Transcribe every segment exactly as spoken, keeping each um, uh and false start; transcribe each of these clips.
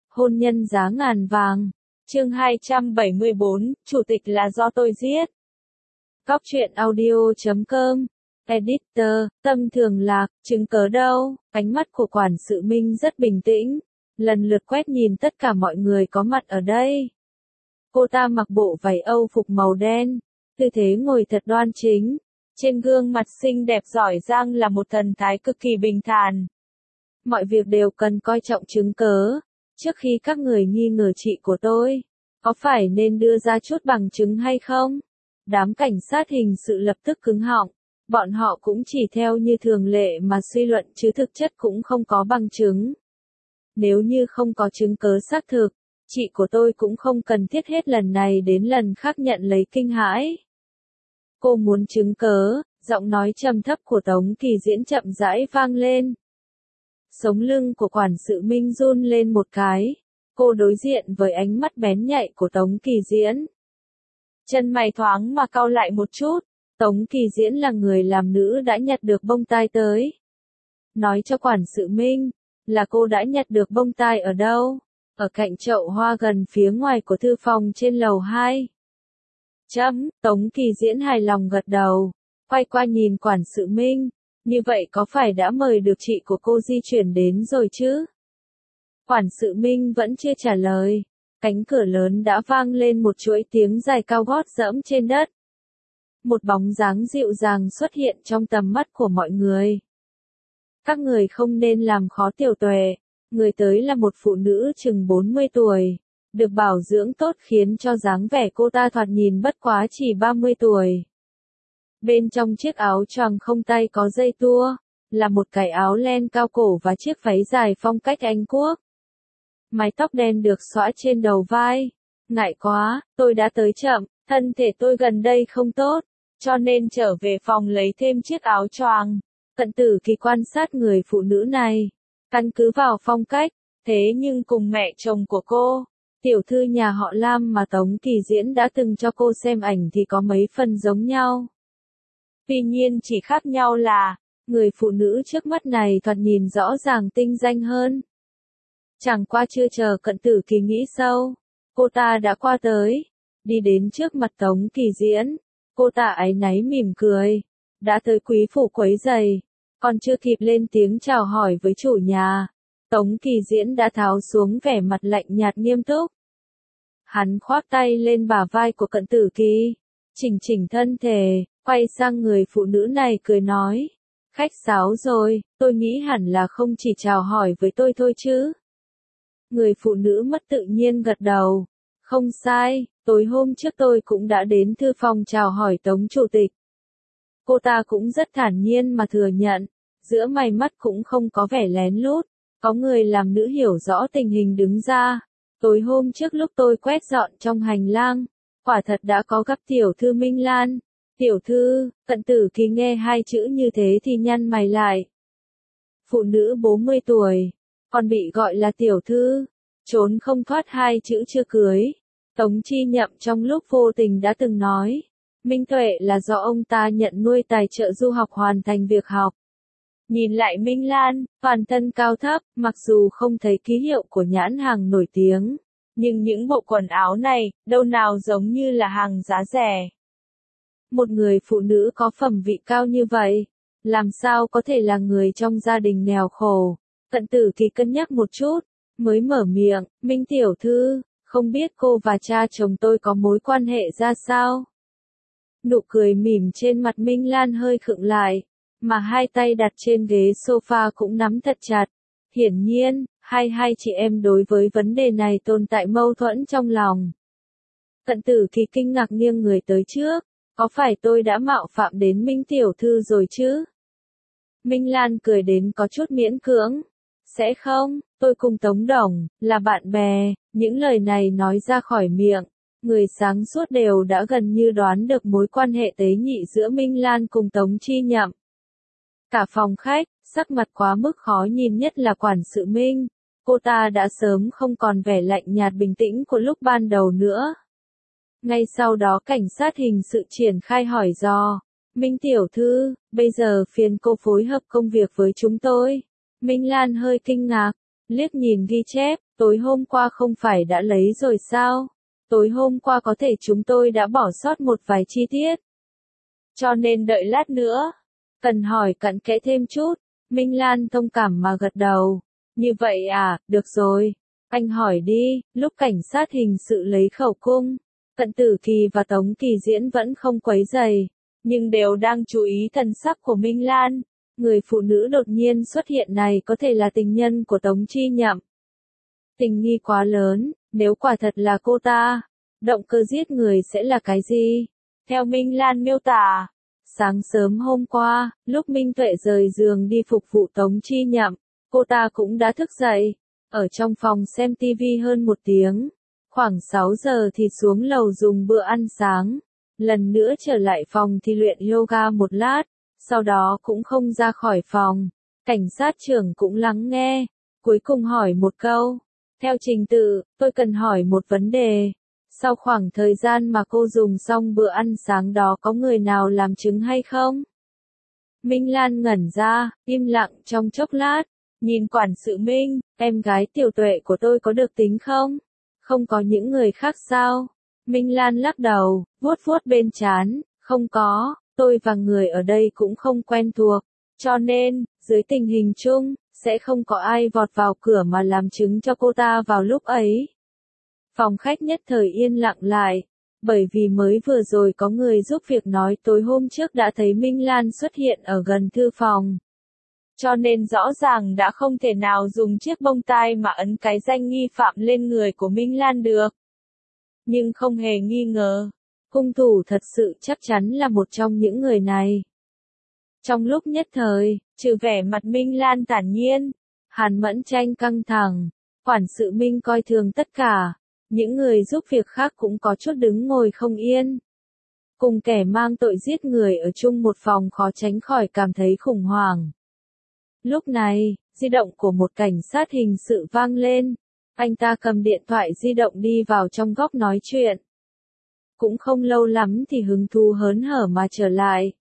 Hôn nhân giá ngàn vàng. Chương hai trăm bảy mươi bốn, chủ tịch là do tôi giết. Cóc truyện audio chấm com. Editor, Tâm Thường Lạc, chứng cớ đâu? Ánh mắt của quản sự Minh rất bình tĩnh, lần lượt quét nhìn tất cả mọi người có mặt ở đây. Cô ta mặc bộ váy Âu phục màu đen, tư thế ngồi thật đoan chính, trên gương mặt xinh đẹp giỏi giang là một thần thái cực kỳ bình thản. Mọi việc đều cần coi trọng chứng cớ. Trước khi các người nghi ngờ chị của tôi, có phải nên đưa ra chút bằng chứng hay không? Đám cảnh sát hình sự lập tức cứng họng, bọn họ cũng chỉ theo như thường lệ mà suy luận chứ thực chất cũng không có bằng chứng. Nếu như không có chứng cớ xác thực, chị của tôi cũng không cần thiết hết lần này đến lần khác nhận lấy kinh hãi. Cô muốn chứng cớ, giọng nói trầm thấp của Tống Kỳ Diễn chậm rãi vang lên. Sống lưng của quản sự Minh run lên một cái, cô đối diện với ánh mắt bén nhạy của Tống Kỳ Diễn. Chân mày thoáng mà cau lại một chút, Tống Kỳ Diễn là người làm nữ đã nhặt được bông tai tới. Nói cho quản sự Minh, là cô đã nhặt được bông tai ở đâu? Ở cạnh chậu hoa gần phía ngoài của thư phòng trên lầu hai. Chấm, Tống Kỳ Diễn hài lòng gật đầu, quay qua nhìn quản sự Minh. Như vậy có phải đã mời được chị của cô di chuyển đến rồi chứ? Quản sự Minh vẫn chưa trả lời. Cánh cửa lớn đã vang lên một chuỗi tiếng dài cao gót dẫm trên đất. Một bóng dáng dịu dàng xuất hiện trong tầm mắt của mọi người. Các người không nên làm khó tiểu tuệ. Người tới là một phụ nữ chừng bốn mươi tuổi. Được bảo dưỡng tốt khiến cho dáng vẻ cô ta thoạt nhìn bất quá chỉ ba mươi tuổi. Bên trong chiếc áo choàng không tay có dây tua, là một cái áo len cao cổ và chiếc váy dài phong cách Anh Quốc. Mái tóc đen được xõa trên đầu vai. Ngại quá, tôi đã tới chậm, thân thể tôi gần đây không tốt, cho nên trở về phòng lấy thêm chiếc áo choàng. Cận Tử Kỳ quan sát người phụ nữ này, căn cứ vào phong cách, thế nhưng cùng mẹ chồng của cô, tiểu thư nhà họ Lam mà Tống Kỳ Diễn đã từng cho cô xem ảnh thì có mấy phần giống nhau. Tuy nhiên chỉ khác nhau là, người phụ nữ trước mắt này thoạt nhìn rõ ràng tinh danh hơn. Chẳng qua chưa chờ Cận Tử Kỳ nghĩ sâu, cô ta đã qua tới, đi đến trước mặt Tống Kỳ Diễn. Cô ta áy náy mỉm cười, đã tới quý phủ quấy giày, còn chưa kịp lên tiếng chào hỏi với chủ nhà, Tống Kỳ Diễn đã tháo xuống vẻ mặt lạnh nhạt nghiêm túc. Hắn khoác tay lên bả vai của Cận Tử Kỳ, chỉnh chỉnh thân thể, quay sang người phụ nữ này cười nói, khách sáo rồi, tôi nghĩ hẳn là không chỉ chào hỏi với tôi thôi chứ. Người phụ nữ mất tự nhiên gật đầu, không sai, tối hôm trước tôi cũng đã đến thư phòng chào hỏi Tống Chủ tịch. Cô ta cũng rất thản nhiên mà thừa nhận, giữa mày mắt cũng không có vẻ lén lút, có người làm nữ hiểu rõ tình hình đứng ra. Tối hôm trước lúc tôi quét dọn trong hành lang, quả thật đã có gặp tiểu thư Minh Lan. Tiểu thư, Cận Tử Kỳ nghe hai chữ như thế thì nhăn mày lại. Phụ nữ bốn mươi tuổi, còn bị gọi là tiểu thư, trốn không thoát hai chữ chưa cưới. Tống Chi Nhậm trong lúc vô tình đã từng nói, Minh Tuệ là do ông ta nhận nuôi tài trợ du học hoàn thành việc học. Nhìn lại Minh Lan, toàn thân cao thấp, mặc dù không thấy ký hiệu của nhãn hàng nổi tiếng, nhưng những bộ quần áo này, đâu nào giống như là hàng giá rẻ. Một người phụ nữ có phẩm vị cao như vậy, làm sao có thể là người trong gia đình nghèo khổ? Cận Tử Kỳ cân nhắc một chút, mới mở miệng, Minh tiểu thư, không biết cô và cha chồng tôi có mối quan hệ ra sao? Nụ cười mỉm trên mặt Minh Lan hơi khựng lại, mà hai tay đặt trên ghế sofa cũng nắm thật chặt. Hiển nhiên, hai hai chị em đối với vấn đề này tồn tại mâu thuẫn trong lòng. Cận Tử Kỳ kinh ngạc nghiêng người tới trước. Có phải tôi đã mạo phạm đến Minh tiểu thư rồi chứ? Minh Lan cười đến có chút miễn cưỡng. Sẽ không, tôi cùng Tống Đồng, là bạn bè. Những lời này nói ra khỏi miệng, người sáng suốt đều đã gần như đoán được mối quan hệ tế nhị giữa Minh Lan cùng Tống Chi Nhậm. Cả phòng khách, sắc mặt quá mức khó nhìn nhất là quản sự Minh. Cô ta đã sớm không còn vẻ lạnh nhạt bình tĩnh của lúc ban đầu nữa. Ngay sau đó cảnh sát hình sự triển khai hỏi dò. Minh tiểu thư, bây giờ phiền cô phối hợp công việc với chúng tôi. Minh Lan hơi kinh ngạc, liếc nhìn ghi chép, tối hôm qua không phải đã lấy rồi sao? Tối hôm qua có thể chúng tôi đã bỏ sót một vài chi tiết. Cho nên đợi lát nữa. Cần hỏi cặn kẽ thêm chút. Minh Lan thông cảm mà gật đầu. Như vậy à, được rồi. Anh hỏi đi, lúc cảnh sát hình sự lấy khẩu cung, Cận Tử Kỳ và Tống Kỳ Diễn vẫn không quấy rầy, nhưng đều đang chú ý thần sắc của Minh Lan. Người phụ nữ đột nhiên xuất hiện này có thể là tình nhân của Tống Chi Nhậm. Tình nghi quá lớn, nếu quả thật là cô ta, động cơ giết người sẽ là cái gì? Theo Minh Lan miêu tả, sáng sớm hôm qua, lúc Minh Tuệ rời giường đi phục vụ Tống Chi Nhậm, cô ta cũng đã thức dậy, ở trong phòng xem tivi hơn một tiếng. Khoảng sáu giờ thì xuống lầu dùng bữa ăn sáng, lần nữa trở lại phòng thì luyện yoga một lát, sau đó cũng không ra khỏi phòng. Cảnh sát trưởng cũng lắng nghe, cuối cùng hỏi một câu. Theo trình tự, tôi cần hỏi một vấn đề. Sau khoảng thời gian mà cô dùng xong bữa ăn sáng đó có người nào làm chứng hay không? Minh Lan ngẩn ra, im lặng trong chốc lát, nhìn quản sự Minh, em gái Tiểu Tuệ của tôi có được tính không? Không có những người khác sao? Minh Lan lắc đầu, vuốt vuốt bên trán, không có, tôi và người ở đây cũng không quen thuộc, cho nên, dưới tình hình chung, sẽ không có ai vọt vào cửa mà làm chứng cho cô ta vào lúc ấy. Phòng khách nhất thời yên lặng lại, bởi vì mới vừa rồi có người giúp việc nói tối hôm trước đã thấy Minh Lan xuất hiện ở gần thư phòng. Cho nên rõ ràng đã không thể nào dùng chiếc bông tai mà ấn cái danh nghi phạm lên người của Minh Lan được. Nhưng không hề nghi ngờ, hung thủ thật sự chắc chắn là một trong những người này. Trong lúc nhất thời, trừ vẻ mặt Minh Lan thản nhiên, Hàn Mẫn Tranh căng thẳng, quản sự Minh coi thường tất cả, những người giúp việc khác cũng có chút đứng ngồi không yên. Cùng kẻ mang tội giết người ở chung một phòng khó tránh khỏi cảm thấy khủng hoảng. Lúc này, di động của một cảnh sát hình sự vang lên, anh ta cầm điện thoại di động đi vào trong góc nói chuyện. Cũng không lâu lắm thì hứng thú hớn hở mà trở lại.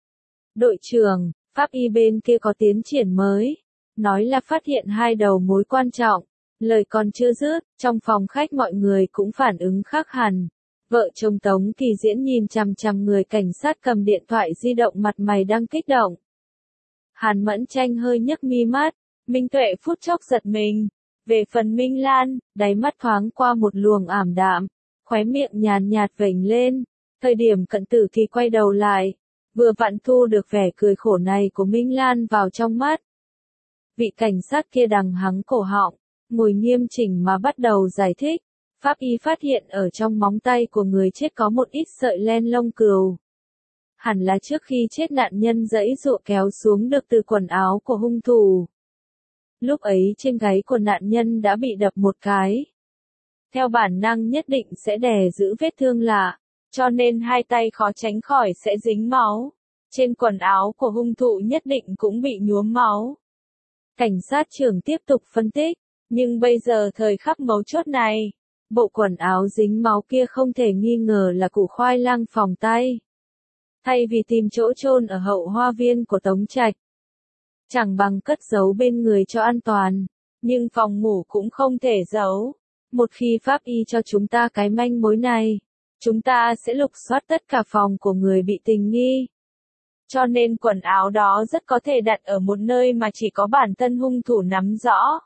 Đội trưởng, pháp y bên kia có tiến triển mới, nói là phát hiện hai đầu mối quan trọng, lời còn chưa dứt, trong phòng khách mọi người cũng phản ứng khác hẳn. Vợ chồng Tống Kỳ Diễn nhìn chằm chằm người cảnh sát cầm điện thoại di động mặt mày đang kích động. Hàn Mẫn Tranh hơi nhấc mi mắt, Minh Tuệ phút chốc giật mình. Về phần Minh Lan, đáy mắt thoáng qua một luồng ảm đạm, khóe miệng nhàn nhạt vểnh lên. Thời điểm Cận Tử Kỳ quay đầu lại, vừa vặn thu được vẻ cười khổ này của Minh Lan vào trong mắt. Vị cảnh sát kia đằng hắng cổ họng, ngồi nghiêm chỉnh mà bắt đầu giải thích. Pháp y phát hiện ở trong móng tay của người chết có một ít sợi len lông cừu. Hẳn là trước khi chết nạn nhân giãy giụa kéo xuống được từ quần áo của hung thủ. Lúc ấy trên gáy của nạn nhân đã bị đập một cái. Theo bản năng nhất định sẽ đè giữ vết thương lạ, cho nên hai tay khó tránh khỏi sẽ dính máu. Trên quần áo của hung thủ nhất định cũng bị nhuốm máu. Cảnh sát trưởng tiếp tục phân tích, nhưng bây giờ thời khắc mấu chốt này, bộ quần áo dính máu kia không thể nghi ngờ là củ khoai lang phòng tay. Thay vì tìm chỗ chôn ở hậu hoa viên của Tống Trạch, chẳng bằng cất giấu bên người cho an toàn, nhưng phòng ngủ cũng không thể giấu. Một khi pháp y cho chúng ta cái manh mối này, chúng ta sẽ lục soát tất cả phòng của người bị tình nghi. Cho nên quần áo đó rất có thể đặt ở một nơi mà chỉ có bản thân hung thủ nắm rõ.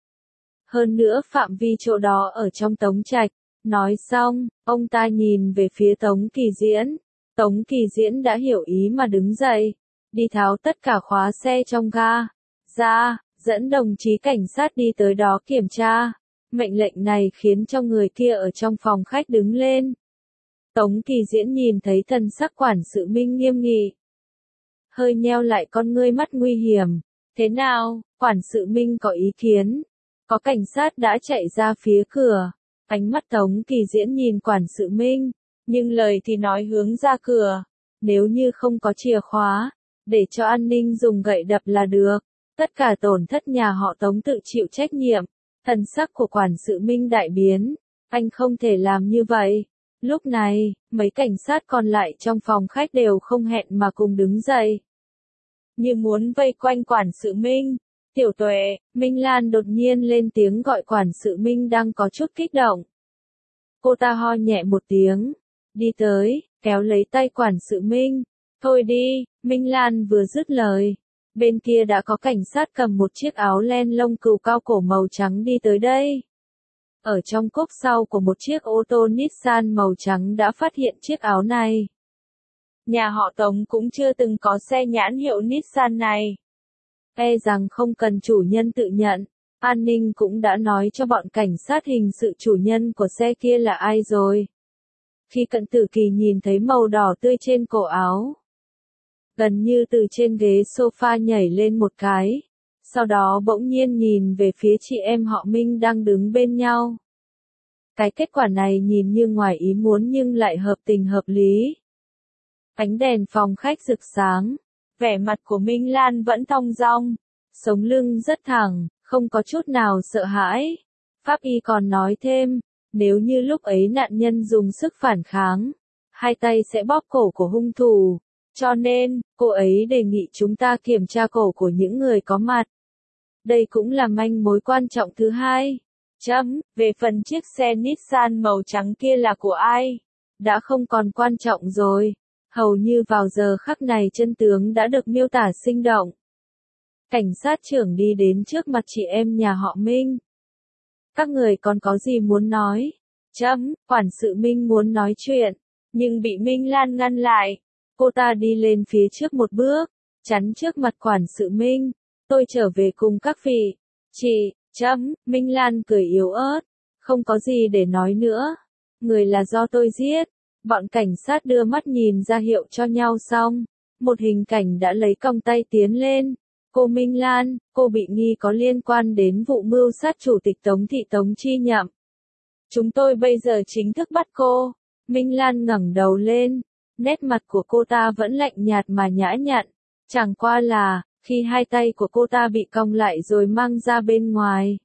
Hơn nữa phạm vi chỗ đó ở trong Tống Trạch. Nói xong, ông ta nhìn về phía Tống Kỳ Diễn. Tống Kỳ Diễn đã hiểu ý mà đứng dậy, đi tháo tất cả khóa xe trong ga ra, dẫn đồng chí cảnh sát đi tới đó kiểm tra. Mệnh lệnh này khiến cho người kia ở trong phòng khách đứng lên. Tống Kỳ Diễn nhìn thấy thần sắc quản sự Minh nghiêm nghị, hơi nheo lại con ngươi mắt nguy hiểm. Thế nào, quản sự Minh có ý kiến? Có cảnh sát đã chạy ra phía cửa. Ánh mắt Tống Kỳ Diễn nhìn quản sự Minh, nhưng lời thì nói hướng ra cửa. Nếu như không có chìa khóa, để cho an ninh dùng gậy đập là được. Tất cả tổn thất nhà họ Tống tự chịu trách nhiệm. Thần sắc của quản sự Minh đại biến. Anh không thể làm như vậy. Lúc này, mấy cảnh sát còn lại trong phòng khách đều không hẹn mà cùng đứng dậy. Như muốn vây quanh quản sự Minh. Tiểu Tuệ, Minh Lan đột nhiên lên tiếng gọi quản sự Minh đang có chút kích động. Cô ta ho nhẹ một tiếng, đi tới, kéo lấy tay quản sự Minh. Thôi đi, Minh Lan vừa dứt lời. Bên kia đã có cảnh sát cầm một chiếc áo len lông cừu cao cổ màu trắng đi tới đây. Ở trong cốp sau của một chiếc ô tô Nissan màu trắng đã phát hiện chiếc áo này. Nhà họ Tống cũng chưa từng có xe nhãn hiệu Nissan này. E rằng không cần chủ nhân tự nhận, an ninh cũng đã nói cho bọn cảnh sát hình sự chủ nhân của xe kia là ai rồi. Khi Cận Tử Kỳ nhìn thấy màu đỏ tươi trên cổ áo, gần như từ trên ghế sofa nhảy lên một cái, sau đó bỗng nhiên nhìn về phía chị em họ Minh đang đứng bên nhau. Cái kết quả này nhìn như ngoài ý muốn nhưng lại hợp tình hợp lý. Ánh đèn phòng khách rực sáng, vẻ mặt của Minh Lan vẫn thong dong, sống lưng rất thẳng, không có chút nào sợ hãi. Pháp y còn nói thêm, nếu như lúc ấy nạn nhân dùng sức phản kháng, hai tay sẽ bóp cổ của hung thủ, cho nên, cô ấy đề nghị chúng ta kiểm tra cổ của những người có mặt. Đây cũng là manh mối quan trọng thứ hai. Chấm, về phần chiếc xe Nissan màu trắng kia là của ai, đã không còn quan trọng rồi. Hầu như vào giờ khắc này chân tướng đã được miêu tả sinh động. Cảnh sát trưởng đi đến trước mặt chị em nhà họ Minh. Các người còn có gì muốn nói? Chấm, quản sự Minh muốn nói chuyện, nhưng bị Minh Lan ngăn lại. Cô ta đi lên phía trước một bước, chắn trước mặt quản sự Minh. Tôi trở về cùng các vị. Chị, chấm, Minh Lan cười yếu ớt. Không có gì để nói nữa. Người là do tôi giết. Bọn cảnh sát đưa mắt nhìn ra hiệu cho nhau xong. Một hình cảnh đã lấy còng tay tiến lên. Cô Minh Lan, cô bị nghi có liên quan đến vụ mưu sát chủ tịch Tống Thị Tống Chi Nhậm. Chúng tôi bây giờ chính thức bắt cô. Minh Lan ngẩng đầu lên. Nét mặt của cô ta vẫn lạnh nhạt mà nhã nhặn. Chẳng qua là, khi hai tay của cô ta bị cong lại rồi mang ra bên ngoài.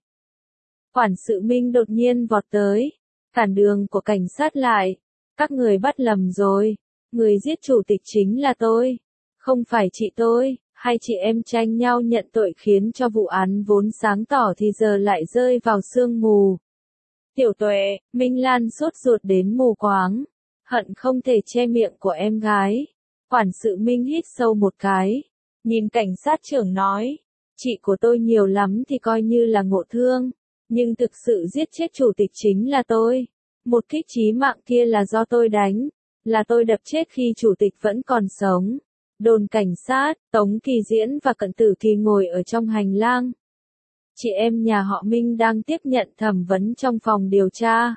Quản sự Minh đột nhiên vọt tới, cản đường của cảnh sát lại. Các người bắt lầm rồi. Người giết chủ tịch chính là tôi. Không phải chị tôi. Hai chị em tranh nhau nhận tội khiến cho vụ án vốn sáng tỏ thì giờ lại rơi vào sương mù. Tiểu Tuệ, Minh Lan sốt ruột đến mù quáng. Hận không thể che miệng của em gái. Quản sự Minh hít sâu một cái. Nhìn cảnh sát trưởng nói. Chị của tôi nhiều lắm thì coi như là ngộ thương. Nhưng thực sự giết chết chủ tịch chính là tôi. Một kích chí mạng kia là do tôi đánh. Là tôi đập chết khi chủ tịch vẫn còn sống. Đồn cảnh sát, Tống Kỳ Diễn và Cận Tử Kỳ ngồi ở trong hành lang. Chị em nhà họ Minh đang tiếp nhận thẩm vấn trong phòng điều tra.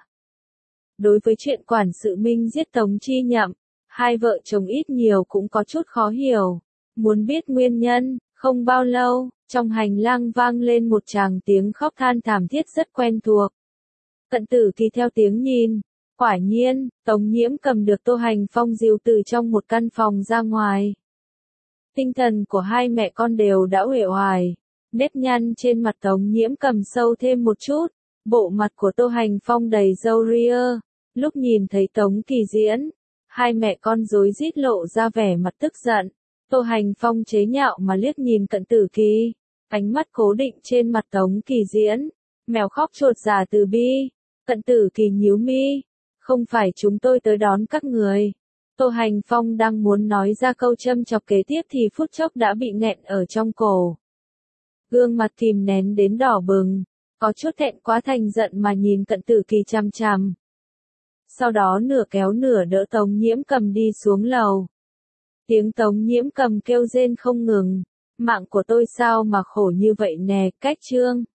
Đối với chuyện quản sự Minh giết Tống Chi Nhậm, hai vợ chồng ít nhiều cũng có chút khó hiểu. Muốn biết nguyên nhân, không bao lâu, trong hành lang vang lên một tràng tiếng khóc than thảm thiết rất quen thuộc. Cận Tử Kỳ theo tiếng nhìn, quả nhiên, Tống Nhiễm cầm được Tô Hành Phong dìu từ trong một căn phòng ra ngoài. Tinh thần của hai mẹ con đều đã uể oải, nếp nhăn trên mặt Tống Nhiễm cầm sâu thêm một chút, bộ mặt của Tô Hành Phong đầy râu ria. Lúc nhìn thấy Tống Kỳ Diễn, hai mẹ con rối rít lộ ra vẻ mặt tức giận. Tô Hành Phong chế nhạo mà liếc nhìn Cận Tử Kỳ, ánh mắt cố định trên mặt Tống Kỳ Diễn, mèo khóc chột dạ từ bi. Cận Tử Kỳ nhíu mi, không phải chúng tôi tới đón các người. Tô Hành Phong đang muốn nói ra câu châm chọc kế tiếp thì phút chốc đã bị nghẹn ở trong cổ. Gương mặt kìm nén đến đỏ bừng, có chút thẹn quá thành giận mà nhìn Cận Tử Kỳ chằm chằm. Sau đó nửa kéo nửa đỡ Tống Nhiễm cầm đi xuống lầu. Tiếng Tống Nhiễm cầm kêu rên không ngừng. Mạng của tôi sao mà khổ như vậy nè, cách trương.